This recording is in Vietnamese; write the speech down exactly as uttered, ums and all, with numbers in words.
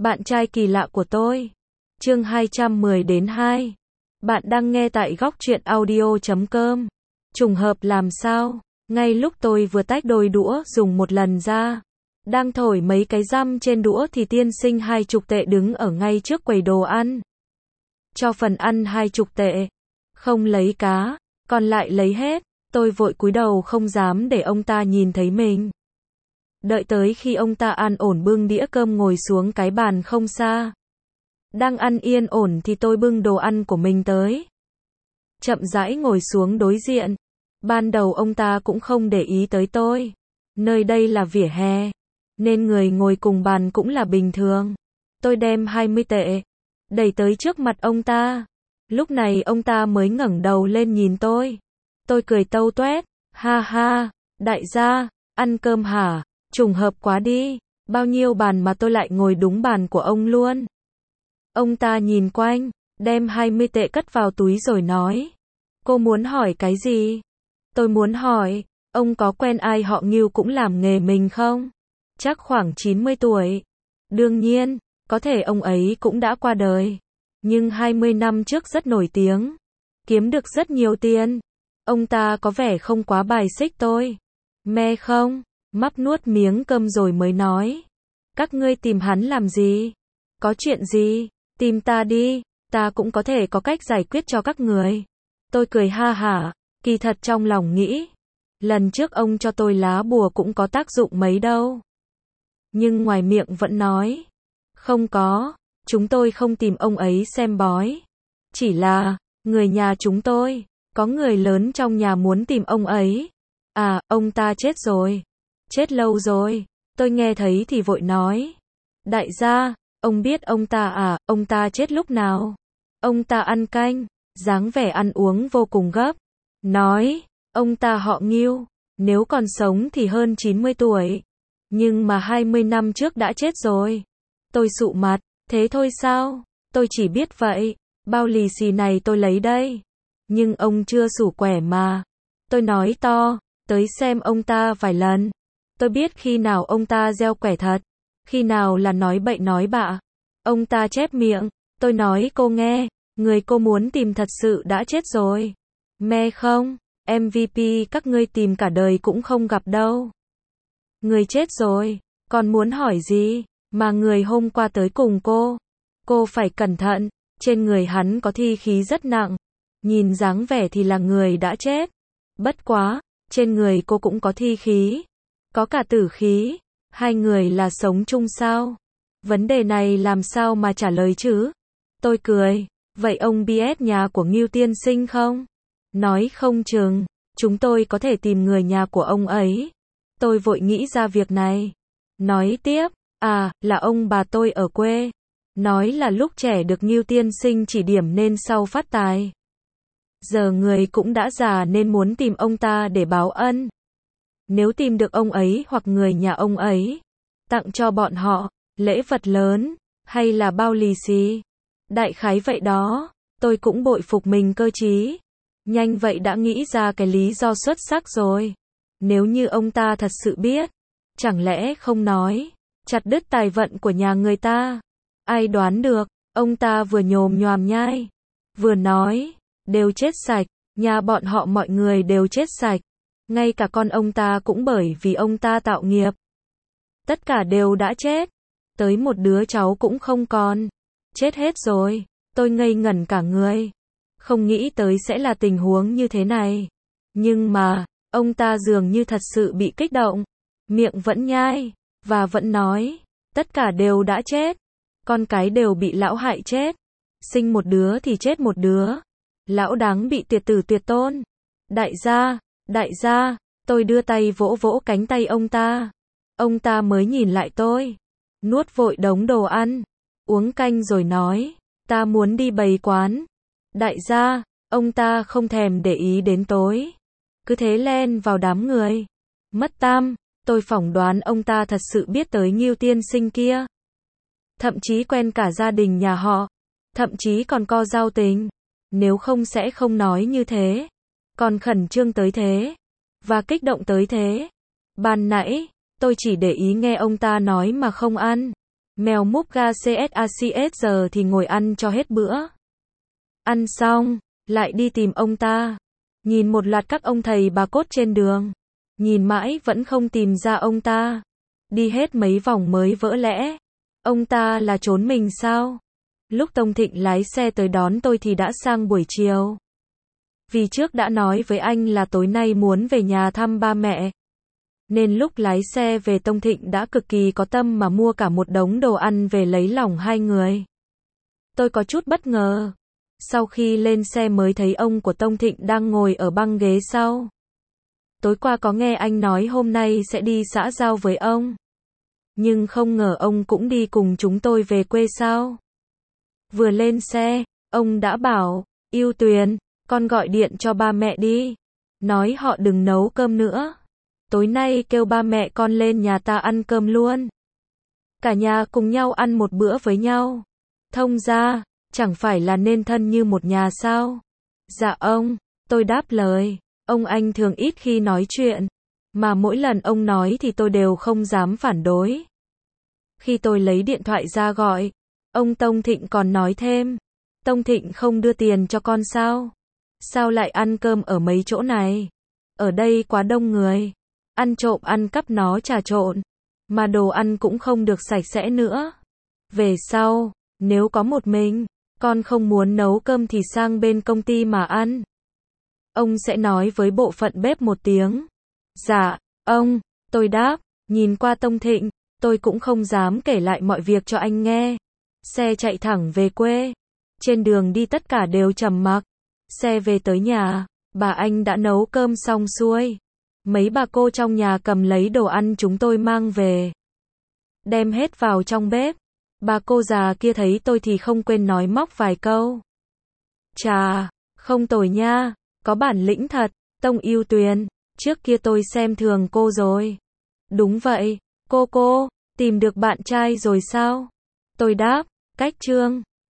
Bạn trai kỳ lạ của tôi. Chương hai trăm mười đến hai. Bạn đang nghe tại góc truyện audio chấm com. Trùng hợp làm sao? Ngay lúc tôi vừa tách đôi đũa dùng một lần ra, đang thổi mấy cái răm trên đũa thì tiên sinh hai chục tệ đứng ở ngay trước quầy đồ ăn. Cho phần ăn hai chục tệ. Không lấy cá, còn lại lấy hết. Tôi vội cúi đầu không dám để ông ta nhìn thấy mình. Đợi tới khi ông ta an ổn bưng đĩa cơm ngồi xuống cái bàn không xa. Đang ăn yên ổn thì tôi bưng đồ ăn của mình tới. Chậm rãi ngồi xuống đối diện. Ban đầu ông ta cũng không để ý tới tôi. Nơi đây là vỉa hè, nên người ngồi cùng bàn cũng là bình thường. Tôi đem hai mươi tệ, đẩy tới trước mặt ông ta. Lúc này ông ta mới ngẩng đầu lên nhìn tôi. Tôi cười tâu toét, ha ha, đại gia, ăn cơm hả? Trùng hợp quá đi, bao nhiêu bàn mà tôi lại ngồi đúng bàn của ông luôn. Ông ta nhìn quanh, đem hai mươi tệ cất vào túi rồi nói, cô muốn hỏi cái gì? Tôi muốn hỏi, ông có quen ai họ Ngưu cũng làm nghề mình không? Chắc khoảng chín mươi tuổi. Đương nhiên, có thể ông ấy cũng đã qua đời. Nhưng hai mươi năm trước rất nổi tiếng, kiếm được rất nhiều tiền. Ông ta có vẻ không quá bài xích tôi. Me không? Mắp nuốt miếng cơm rồi mới nói. Các ngươi tìm hắn làm gì? Có chuyện gì? Tìm ta đi, ta cũng có thể có cách giải quyết cho các người. Tôi cười ha hả, kỳ thật trong lòng nghĩ. Lần trước ông cho tôi lá bùa cũng có tác dụng mấy đâu. Nhưng ngoài miệng vẫn nói. Không có, chúng tôi không tìm ông ấy xem bói. Chỉ là, người nhà chúng tôi, có người lớn trong nhà muốn tìm ông ấy. À, ông ta chết rồi. Chết lâu rồi. Tôi nghe thấy thì vội nói. Đại gia, ông biết ông ta à, ông ta chết lúc nào? Ông ta ăn canh, dáng vẻ ăn uống vô cùng gấp. Nói, ông ta họ Ngưu, nếu còn sống thì hơn chín mươi tuổi. Nhưng mà hai mươi năm trước đã chết rồi. Tôi sụ mặt, thế thôi sao? Tôi chỉ biết vậy, bao lì xì này tôi lấy đây. Nhưng ông chưa xủ quẻ mà. Tôi nói to, tới xem ông ta vài lần. Tôi biết khi nào ông ta gieo quẻ thật, khi nào là nói bậy nói bạ. Ông ta chép miệng, tôi nói cô nghe, người cô muốn tìm thật sự đã chết rồi. Me không, em vê pê các ngươi tìm cả đời cũng không gặp đâu. Người chết rồi, còn muốn hỏi gì, mà người hôm qua tới cùng cô. Cô phải cẩn thận, trên người hắn có thi khí rất nặng. Nhìn dáng vẻ thì là người đã chết. Bất quá, trên người cô cũng có thi khí. Có cả tử khí. Hai người là sống chung sao? Vấn đề này làm sao mà trả lời chứ? Tôi cười. Vậy ông biết nhà của Ngưu tiên sinh không? Nói không chừng, chúng tôi có thể tìm người nhà của ông ấy. Tôi vội nghĩ ra việc này. Nói tiếp, à, là ông bà tôi ở quê. Nói là lúc trẻ được Ngưu tiên sinh chỉ điểm nên sau phát tài. Giờ người cũng đã già nên muốn tìm ông ta để báo ân. Nếu tìm được ông ấy hoặc người nhà ông ấy, tặng cho bọn họ, lễ vật lớn, hay là bao lì xì. Đại khái vậy đó, tôi cũng bội phục mình cơ trí. Nhanh vậy đã nghĩ ra cái lý do xuất sắc rồi. Nếu như ông ta thật sự biết, chẳng lẽ không nói, chặt đứt tài vận của nhà người ta. Ai đoán được, ông ta vừa nhồm nhoàm nhai, vừa nói, đều chết sạch, nhà bọn họ mọi người đều chết sạch. Ngay cả con ông ta cũng bởi vì ông ta tạo nghiệp. Tất cả đều đã chết. Tới một đứa cháu cũng không còn. Chết hết rồi. Tôi ngây ngẩn cả người. Không nghĩ tới sẽ là tình huống như thế này. Nhưng mà, ông ta dường như thật sự bị kích động. Miệng vẫn nhai, và vẫn nói. Tất cả đều đã chết. Con cái đều bị lão hại chết. Sinh một đứa thì chết một đứa. Lão đáng bị tuyệt tử tuyệt tôn. Đại gia. Đại gia, tôi đưa tay vỗ vỗ cánh tay ông ta. Ông ta mới nhìn lại tôi. Nuốt vội đống đồ ăn. Uống canh rồi nói. Ta muốn đi bày quán. Đại gia, ông ta không thèm để ý đến tối. Cứ thế len vào đám người. Mất tam, tôi phỏng đoán ông ta thật sự biết tới Ngưu tiên sinh kia. Thậm chí quen cả gia đình nhà họ. Thậm chí còn co giao tình. Nếu không sẽ không nói như thế. Còn khẩn trương tới thế, và kích động tới thế. Ban nãy, tôi chỉ để ý nghe ông ta nói mà không ăn. Mèo múp ga xê ét a xê ét giờ thì ngồi ăn cho hết bữa. Ăn xong, lại đi tìm ông ta. Nhìn một loạt các ông thầy bà cốt trên đường. Nhìn mãi vẫn không tìm ra ông ta. Đi hết mấy vòng mới vỡ lẽ. Ông ta là trốn mình sao? Lúc Tông Thịnh lái xe tới đón tôi thì đã sang buổi chiều. Vì trước đã nói với anh là tối nay muốn về nhà thăm ba mẹ. Nên lúc lái xe về Tông Thịnh đã cực kỳ có tâm mà mua cả một đống đồ ăn về lấy lòng hai người. Tôi có chút bất ngờ. Sau khi lên xe mới thấy ông của Tông Thịnh đang ngồi ở băng ghế sau. Tối qua có nghe anh nói hôm nay sẽ đi xã giao với ông. Nhưng không ngờ ông cũng đi cùng chúng tôi về quê sao. Vừa lên xe, ông đã bảo, Yêu Tuyền, con gọi điện cho ba mẹ đi. Nói họ đừng nấu cơm nữa. Tối nay kêu ba mẹ con lên nhà ta ăn cơm luôn. Cả nhà cùng nhau ăn một bữa với nhau. Thông ra, chẳng phải là nên thân như một nhà sao? Dạ ông, tôi đáp lời. Ông anh thường ít khi nói chuyện. Mà mỗi lần ông nói thì tôi đều không dám phản đối. Khi tôi lấy điện thoại ra gọi, ông Tông Thịnh còn nói thêm. Tông Thịnh không đưa tiền cho con sao? Sao lại ăn cơm ở mấy chỗ này? Ở đây quá đông người. Ăn trộm ăn cắp nó trà trộn. Mà đồ ăn cũng không được sạch sẽ nữa. Về sau, nếu có một mình, con không muốn nấu cơm thì sang bên công ty mà ăn. Ông sẽ nói với bộ phận bếp một tiếng. Dạ, ông, tôi đáp, nhìn qua Tông Thịnh, tôi cũng không dám kể lại mọi việc cho anh nghe. Xe chạy thẳng về quê. Trên đường đi tất cả đều trầm mặc. Xe về tới nhà, bà anh đã nấu cơm xong xuôi. Mấy bà cô trong nhà cầm lấy đồ ăn chúng tôi mang về. Đem hết vào trong bếp. Bà cô già kia thấy tôi thì không quên nói móc vài câu. Chà, không tồi nha, có bản lĩnh thật, Tông Yêu Tuyền, trước kia tôi xem thường cô rồi. Đúng vậy, cô cô, tìm được bạn trai rồi sao? Tôi đáp, cách chương.